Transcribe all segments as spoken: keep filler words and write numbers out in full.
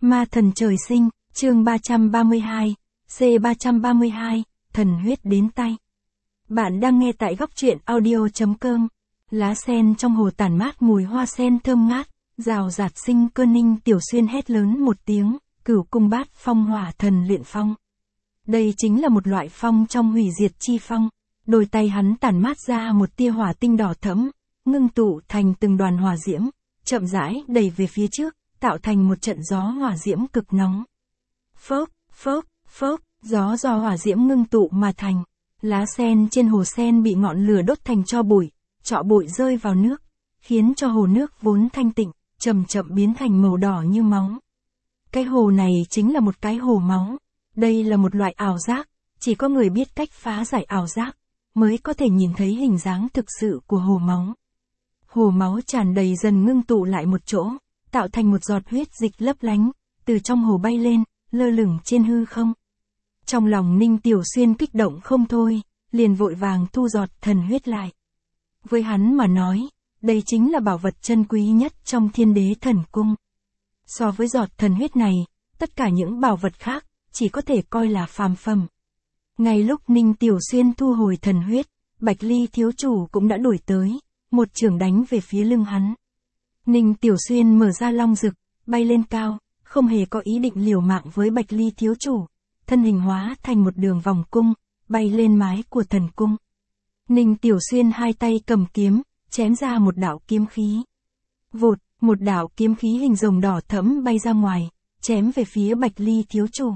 Ma thần trời sinh, chương ba trăm ba mươi hai, C ba trăm ba mươi hai, thần huyết đến tay. Bạn đang nghe tại góc truyện audio.com. Lá sen trong hồ tản mát mùi hoa sen thơm ngát, rào rạt sinh cơ. Ninh Tiểu Xuyên hét lớn một tiếng, cửu cung bát phong hỏa thần luyện phong. Đây chính là một loại phong trong hủy diệt chi phong. Đôi tay hắn tản mát ra một tia hỏa tinh đỏ thẫm, ngưng tụ thành từng đoàn hỏa diễm, chậm rãi đẩy về phía trước, tạo thành một trận gió hỏa diễm cực nóng. Phốc, phốc, phốc, gió do hỏa diễm ngưng tụ mà thành. Lá sen trên hồ sen bị ngọn lửa đốt thành tro bụi, tro bụi rơi vào nước, khiến cho hồ nước vốn thanh tịnh, chậm chậm biến thành màu đỏ như máu. Cái hồ này chính là một cái hồ máu. Đây là một loại ảo giác, chỉ có người biết cách phá giải ảo giác, mới có thể nhìn thấy hình dáng thực sự của hồ máu. Hồ máu tràn đầy dần ngưng tụ lại một chỗ, tạo thành một giọt huyết dịch lấp lánh, từ trong hồ bay lên, lơ lửng trên hư không. Trong lòng Ninh Tiểu Xuyên kích động không thôi, liền vội vàng thu giọt thần huyết lại. Với hắn mà nói, đây chính là bảo vật chân quý nhất trong Thiên Đế Thần Cung. So với giọt thần huyết này, tất cả những bảo vật khác, chỉ có thể coi là phàm phẩm. Ngay lúc Ninh Tiểu Xuyên thu hồi thần huyết, Bạch Ly thiếu chủ cũng đã đuổi tới, một chưởng đánh về phía lưng hắn. Ninh Tiểu Xuyên mở ra long rực, bay lên cao, không hề có ý định liều mạng với Bạch Ly thiếu chủ, thân hình hóa thành một đường vòng cung, bay lên mái của thần cung. Ninh Tiểu Xuyên hai tay cầm kiếm, chém ra một đạo kiếm khí. Vụt, một đạo kiếm khí hình rồng đỏ thẫm bay ra ngoài, chém về phía Bạch Ly thiếu chủ.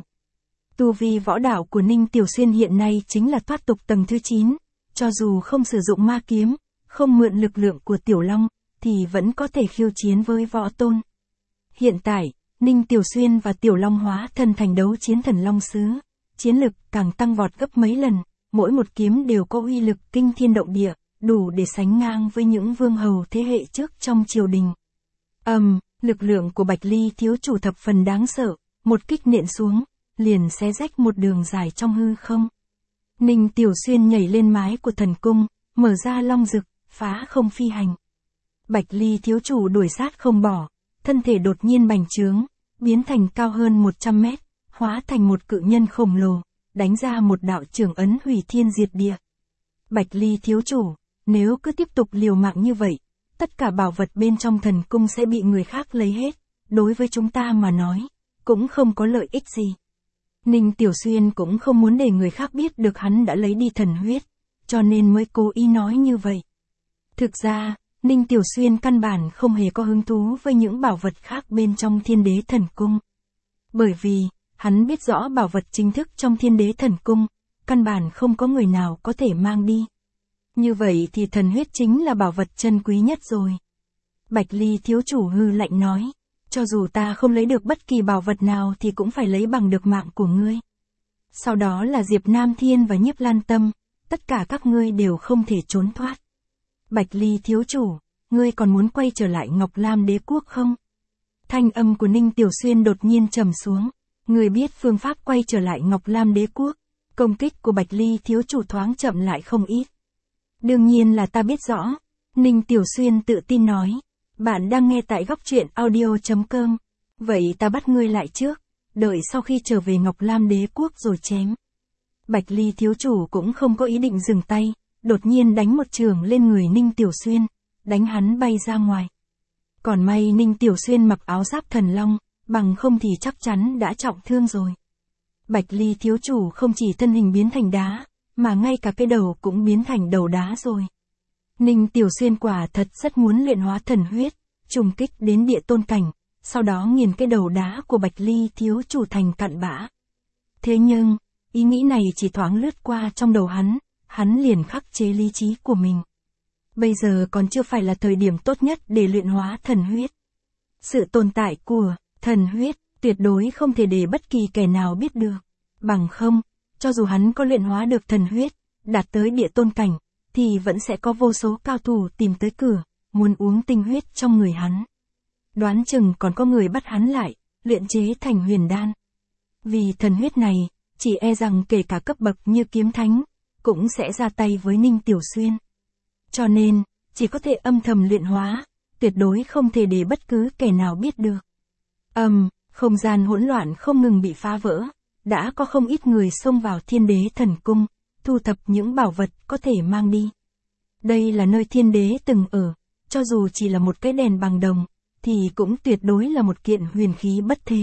Tu vi võ đạo của Ninh Tiểu Xuyên hiện nay chính là thoát tục tầng thứ chín, cho dù không sử dụng ma kiếm, không mượn lực lượng của Tiểu Long, thì vẫn có thể khiêu chiến với võ tôn. Hiện tại, Ninh Tiểu Xuyên và Tiểu Long hóa thân thành đấu chiến thần Long Sứ, chiến lực càng tăng vọt gấp mấy lần, mỗi một kiếm đều có uy lực kinh thiên động địa, đủ để sánh ngang với những vương hầu thế hệ trước trong triều đình. Ầm, um, lực lượng của Bạch Ly thiếu chủ thập phần đáng sợ, một kích nện xuống, liền xé rách một đường dài trong hư không. Ninh Tiểu Xuyên nhảy lên mái của thần cung, mở ra long rực, phá không phi hành. Bạch Ly thiếu chủ đuổi sát không bỏ, thân thể đột nhiên bành trướng, biến thành cao hơn một trăm mét, hóa thành một cự nhân khổng lồ, đánh ra một đạo chưởng ấn hủy thiên diệt địa. Bạch Ly thiếu chủ, nếu cứ tiếp tục liều mạng như vậy, tất cả bảo vật bên trong thần cung sẽ bị người khác lấy hết, đối với chúng ta mà nói, cũng không có lợi ích gì. Ninh Tiểu Xuyên cũng không muốn để người khác biết được hắn đã lấy đi thần huyết, cho nên mới cố ý nói như vậy. Thực ra, Ninh Tiểu Xuyên căn bản không hề có hứng thú với những bảo vật khác bên trong Thiên Đế Thần Cung. Bởi vì, hắn biết rõ bảo vật chính thức trong Thiên Đế Thần Cung, căn bản không có người nào có thể mang đi. Như vậy thì thần huyết chính là bảo vật chân quý nhất rồi. Bạch Ly thiếu chủ hư lạnh nói, cho dù ta không lấy được bất kỳ bảo vật nào thì cũng phải lấy bằng được mạng của ngươi. Sau đó là Diệp Nam Thiên và Nhiếp Lan Tâm, tất cả các ngươi đều không thể trốn thoát. Bạch Ly thiếu chủ, ngươi còn muốn quay trở lại Ngọc Lam Đế quốc không? Thanh âm của Ninh Tiểu Xuyên đột nhiên trầm xuống, ngươi biết phương pháp quay trở lại Ngọc Lam Đế quốc, công kích của Bạch Ly thiếu chủ thoáng chậm lại không ít. Đương nhiên là ta biết rõ, Ninh Tiểu Xuyên tự tin nói. Bạn đang nghe tại góc truyện audio.com. Vậy ta bắt ngươi lại trước, đợi sau khi trở về Ngọc Lam Đế quốc rồi chém. Bạch Ly thiếu chủ cũng không có ý định dừng tay, đột nhiên đánh một chưởng lên người Ninh Tiểu Xuyên, đánh hắn bay ra ngoài. Còn may Ninh Tiểu Xuyên mặc áo giáp thần long, bằng không thì chắc chắn đã trọng thương rồi. Bạch Ly thiếu chủ không chỉ thân hình biến thành đá, mà ngay cả cái đầu cũng biến thành đầu đá rồi. Ninh Tiểu Xuyên quả thật rất muốn luyện hóa thần huyết, trùng kích đến địa tôn cảnh, sau đó nghiền cái đầu đá của Bạch Ly thiếu chủ thành cặn bã. Thế nhưng, ý nghĩ này chỉ thoáng lướt qua trong đầu hắn, hắn liền khắc chế lý trí của mình. Bây giờ còn chưa phải là thời điểm tốt nhất để luyện hóa thần huyết. Sự tồn tại của thần huyết tuyệt đối không thể để bất kỳ kẻ nào biết được. Bằng không, cho dù hắn có luyện hóa được thần huyết, đạt tới địa tôn cảnh, thì vẫn sẽ có vô số cao thủ tìm tới cửa, muốn uống tinh huyết trong người hắn. Đoán chừng còn có người bắt hắn lại, luyện chế thành huyền đan. Vì thần huyết này, chỉ e rằng kể cả cấp bậc như kiếm thánh, cũng sẽ ra tay với Ninh Tiểu Xuyên. Cho nên, chỉ có thể âm thầm luyện hóa, tuyệt đối không thể để bất cứ kẻ nào biết được. Ầm, um, Không gian hỗn loạn không ngừng bị phá vỡ, đã có không ít người xông vào Thiên Đế Thần Cung, thu thập những bảo vật có thể mang đi. Đây là nơi Thiên Đế từng ở, cho dù chỉ là một cái đèn bằng đồng, thì cũng tuyệt đối là một kiện huyền khí bất thế.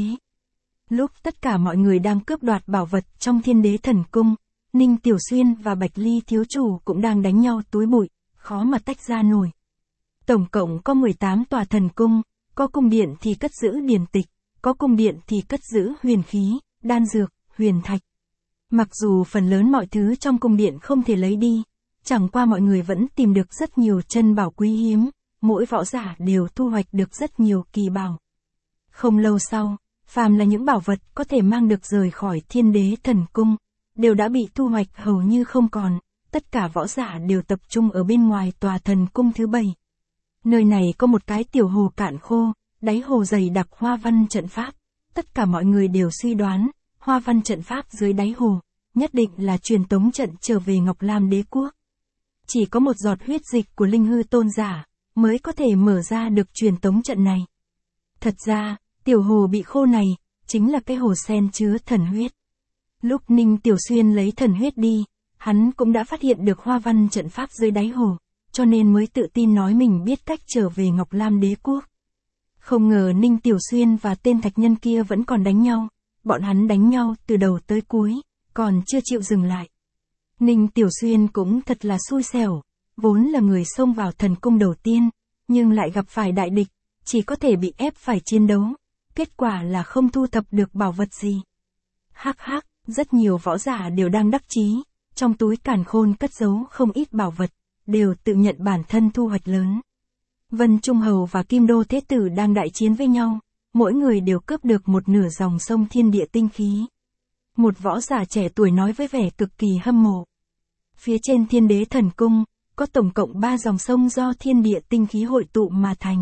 Lúc tất cả mọi người đang cướp đoạt bảo vật trong Thiên Đế Thần Cung, Ninh Tiểu Xuyên và Bạch Ly thiếu chủ cũng đang đánh nhau túi bụi, khó mà tách ra nổi. Tổng cộng có mười tám tòa thần cung, có cung điện thì cất giữ điển tịch, có cung điện thì cất giữ huyền khí, đan dược, huyền thạch. Mặc dù phần lớn mọi thứ trong cung điện không thể lấy đi, chẳng qua mọi người vẫn tìm được rất nhiều chân bảo quý hiếm, mỗi võ giả đều thu hoạch được rất nhiều kỳ bảo. Không lâu sau, phàm là những bảo vật có thể mang được rời khỏi Thiên Đế Thần Cung, đều đã bị thu hoạch hầu như không còn, tất cả võ giả đều tập trung ở bên ngoài tòa thần cung thứ bảy. Nơi này có một cái tiểu hồ cạn khô, đáy hồ dày đặc hoa văn trận pháp, tất cả mọi người đều suy đoán, hoa văn trận pháp dưới đáy hồ, nhất định là truyền tống trận trở về Ngọc Lam Đế Quốc. Chỉ có một giọt huyết dịch của linh hư tôn giả, mới có thể mở ra được truyền tống trận này. Thật ra, tiểu hồ bị khô này, chính là cái hồ sen chứa thần huyết. Lúc Ninh Tiểu Xuyên lấy thần huyết đi, hắn cũng đã phát hiện được hoa văn trận pháp dưới đáy hồ, cho nên mới tự tin nói mình biết cách trở về Ngọc Lam Đế Quốc. Không ngờ Ninh Tiểu Xuyên và tên thạch nhân kia vẫn còn đánh nhau, bọn hắn đánh nhau từ đầu tới cuối, còn chưa chịu dừng lại. Ninh Tiểu Xuyên cũng thật là xui xẻo, vốn là người xông vào thần cung đầu tiên, nhưng lại gặp phải đại địch, chỉ có thể bị ép phải chiến đấu, kết quả là không thu thập được bảo vật gì. Hắc hắc, rất nhiều võ giả đều đang đắc chí, trong túi càn khôn cất giấu không ít bảo vật, đều tự nhận bản thân thu hoạch lớn. Vân Trung Hầu và Kim Đô Thế Tử đang đại chiến với nhau, mỗi người đều cướp được một nửa dòng sông thiên địa tinh khí. Một võ giả trẻ tuổi nói với vẻ cực kỳ hâm mộ. Phía trên Thiên Đế Thần Cung, có tổng cộng ba dòng sông do thiên địa tinh khí hội tụ mà thành.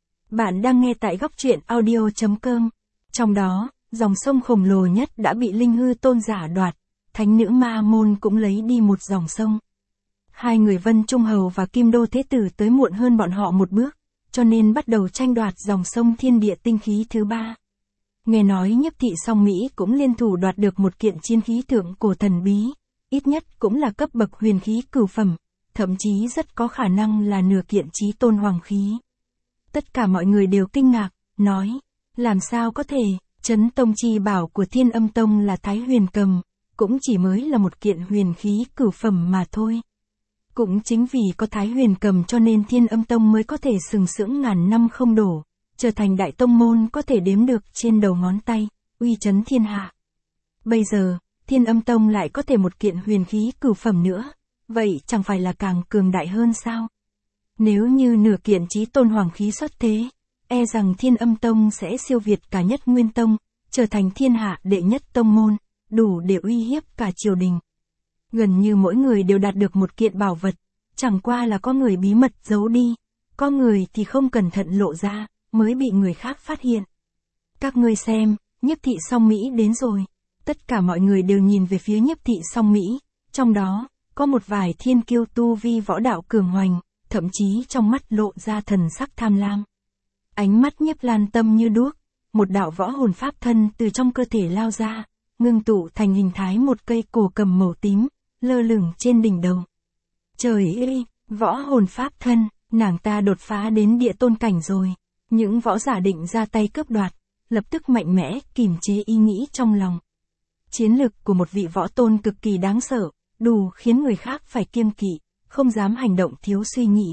Bạn đang nghe tại góc truyện audio chấm com. Trong đó, dòng sông khổng lồ nhất đã bị linh hư tôn giả đoạt, thánh nữ Ma Môn cũng lấy đi một dòng sông. Hai người Vân Trung Hầu và Kim Đô Thế Tử tới muộn hơn bọn họ một bước, cho nên bắt đầu tranh đoạt dòng sông thiên địa tinh khí thứ ba. Nghe nói Nhiếp Thị Song Mỹ cũng liên thủ đoạt được một kiện chiến khí thượng cổ thần bí, ít nhất cũng là cấp bậc huyền khí cửu phẩm, thậm chí rất có khả năng là nửa kiện chí tôn hoàng khí. Tất cả mọi người đều kinh ngạc, nói, làm sao có thể, Chấn Tông chi bảo của Thiên Âm Tông là Thái Huyền Cầm, cũng chỉ mới là một kiện huyền khí cửu phẩm mà thôi. Cũng chính vì có Thái Huyền Cầm cho nên Thiên Âm Tông mới có thể sừng sững ngàn năm không đổ, trở thành đại tông môn có thể đếm được trên đầu ngón tay, uy chấn thiên hạ. Bây giờ, Thiên Âm Tông lại có thể một kiện huyền khí cửu phẩm nữa, vậy chẳng phải là càng cường đại hơn sao? Nếu như nửa kiện chí tôn hoàng khí xuất thế, e rằng Thiên Âm Tông sẽ siêu việt cả Nhất Nguyên Tông, trở thành thiên hạ đệ nhất tông môn, đủ để uy hiếp cả triều đình. Gần như mỗi người đều đạt được một kiện bảo vật, chẳng qua là có người bí mật giấu đi, có người thì không cẩn thận lộ ra, mới bị người khác phát hiện. Các ngươi xem, Nhiếp Thị Song Mỹ đến rồi. Tất cả mọi người đều nhìn về phía Nhiếp Thị Song Mỹ, trong đó, có một vài thiên kiêu tu vi võ đạo cường hoành, thậm chí trong mắt lộ ra thần sắc tham lam. Ánh mắt Nhiếp Lan Tâm như đuốc, một đạo võ hồn pháp thân từ trong cơ thể lao ra, ngưng tụ thành hình thái một cây cổ cầm màu tím, lơ lửng trên đỉnh đầu. Trời ơi, võ hồn pháp thân, nàng ta đột phá đến địa tôn cảnh rồi. Những võ giả định ra tay cướp đoạt, lập tức mạnh mẽ, kìm chế ý nghĩ trong lòng. Chiến lực của một vị võ tôn cực kỳ đáng sợ, đủ khiến người khác phải kiêng kỵ, không dám hành động thiếu suy nghĩ.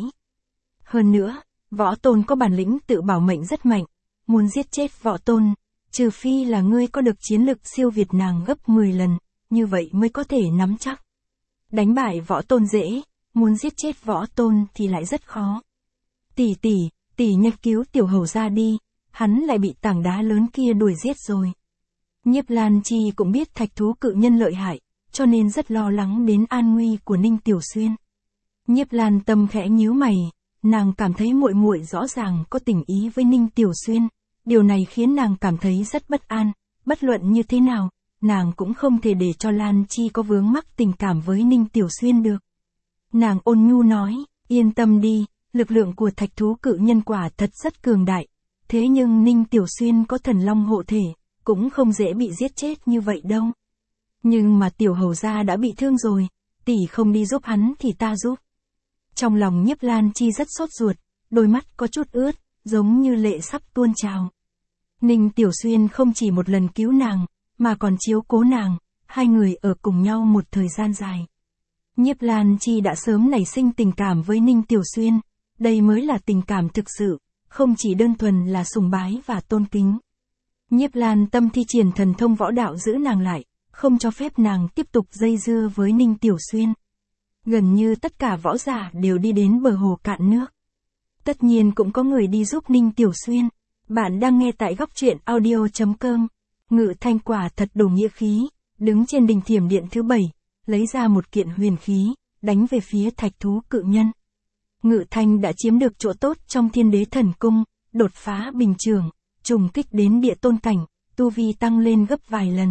Hơn nữa, võ tôn có bản lĩnh tự bảo mệnh rất mạnh, muốn giết chết võ tôn, trừ phi là ngươi có được chiến lực siêu việt nàng gấp mười lần, như vậy mới có thể nắm chắc. Đánh bại võ tôn dễ, muốn giết chết võ tôn thì lại rất khó. Tỷ tỷ, tỷ nhật cứu tiểu hầu ra đi, hắn lại bị tảng đá lớn kia đuổi giết rồi. Nhiếp Lan Chi cũng biết thạch thú cự nhân lợi hại, cho nên rất lo lắng đến an nguy của Ninh Tiểu Xuyên. Nhiếp Lan Tâm khẽ nhíu mày, nàng cảm thấy muội muội rõ ràng có tình ý với Ninh Tiểu Xuyên, điều này khiến nàng cảm thấy rất bất an, bất luận như thế nào, nàng cũng không thể để cho Lan Chi có vướng mắc tình cảm với Ninh Tiểu Xuyên được. Nàng ôn nhu nói, yên tâm đi, lực lượng của thạch thú cự nhân quả thật rất cường đại, thế nhưng Ninh Tiểu Xuyên có thần long hộ thể, cũng không dễ bị giết chết như vậy đâu. Nhưng mà tiểu hầu gia đã bị thương rồi, tỷ không đi giúp hắn thì ta giúp. Trong lòng Nhiếp Lan Chi rất sốt ruột, đôi mắt có chút ướt, giống như lệ sắp tuôn trào. Ninh Tiểu Xuyên không chỉ một lần cứu nàng, mà còn chiếu cố nàng, hai người ở cùng nhau một thời gian dài. Nhiếp Lan Chi đã sớm nảy sinh tình cảm với Ninh Tiểu Xuyên, đây mới là tình cảm thực sự, không chỉ đơn thuần là sùng bái và tôn kính. Nhiếp Lan Tâm thi triển thần thông võ đạo giữ nàng lại, không cho phép nàng tiếp tục dây dưa với Ninh Tiểu Xuyên. Gần như tất cả võ giả đều đi đến bờ hồ cạn nước. Tất nhiên cũng có người đi giúp Ninh Tiểu Xuyên. Bạn đang nghe tại góc truyện audio chấm com. Ngự Thanh quả thật đủ nghĩa khí, đứng trên đỉnh thiểm điện thứ bảy, lấy ra một kiện huyền khí, đánh về phía thạch thú cự nhân. Ngự Thanh đã chiếm được chỗ tốt trong Thiên Đế Thần Cung, đột phá bình thường, trùng kích đến địa tôn cảnh, tu vi tăng lên gấp vài lần.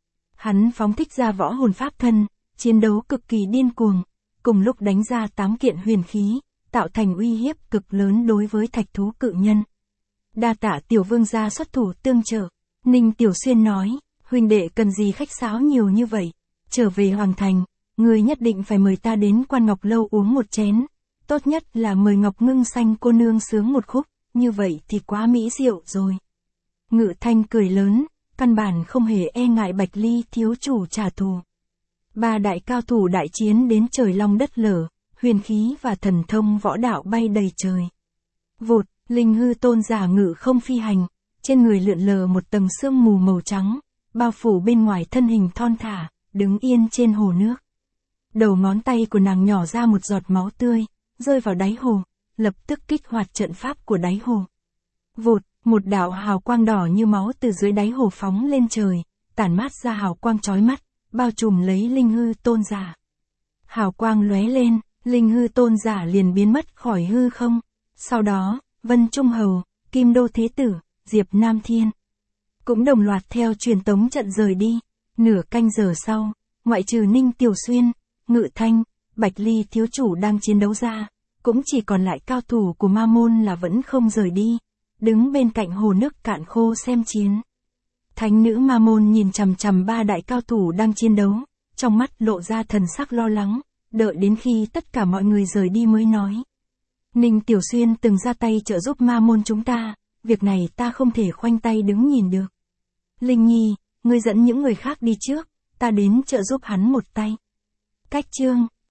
Hắn phóng thích ra võ hồn pháp thân, chiến đấu cực kỳ điên cuồng, cùng lúc đánh ra tám kiện huyền khí, tạo thành uy hiếp cực lớn đối với thạch thú cự nhân. Đa tạ tiểu vương gia xuất thủ tương trợ. Ninh Tiểu Xuyên nói, huynh đệ cần gì khách sáo nhiều như vậy, trở về hoàng thành, người nhất định phải mời ta đến Quan Ngọc Lâu uống một chén, tốt nhất là mời Ngọc Ngưng Xanh cô nương sướng một khúc, như vậy thì quá mỹ diệu rồi. Ngự Thanh cười lớn, căn bản không hề e ngại Bạch Ly thiếu chủ trả thù. Ba đại cao thủ đại chiến đến trời long đất lở, huyền khí và thần thông võ đạo bay đầy trời. Vụt, Linh Hư Tôn giả ngự không phi hành, trên người lượn lờ một tầng sương mù màu trắng, bao phủ bên ngoài thân hình thon thả, đứng yên trên hồ nước. Đầu ngón tay của nàng nhỏ ra một giọt máu tươi, rơi vào đáy hồ, lập tức kích hoạt trận pháp của đáy hồ. Vụt, một đạo hào quang đỏ như máu từ dưới đáy hồ phóng lên trời, tản mát ra hào quang chói mắt, bao trùm lấy Linh Hư Tôn giả. Hào quang lóe lên, Linh Hư Tôn giả liền biến mất khỏi hư không. Sau đó, Vân Trung Hầu, Kim Đô Thế Tử, Diệp Nam Thiên cũng đồng loạt theo truyền tống trận rời đi. Nửa canh giờ sau, ngoại trừ Ninh Tiểu Xuyên, Ngự Thanh, Bạch Ly thiếu chủ đang chiến đấu ra, cũng chỉ còn lại cao thủ của Ma Môn là vẫn không rời đi, đứng bên cạnh hồ nước cạn khô xem chiến. Thánh nữ Ma Môn nhìn chằm chằm ba đại cao thủ đang chiến đấu, trong mắt lộ ra thần sắc lo lắng, đợi đến khi tất cả mọi người rời đi mới nói. Ninh Tiểu Xuyên từng ra tay trợ giúp Ma Môn chúng ta, việc này ta không thể khoanh tay đứng nhìn được. Linh Nhi, ngươi dẫn những người khác đi trước, ta đến trợ giúp hắn một tay. Cách chương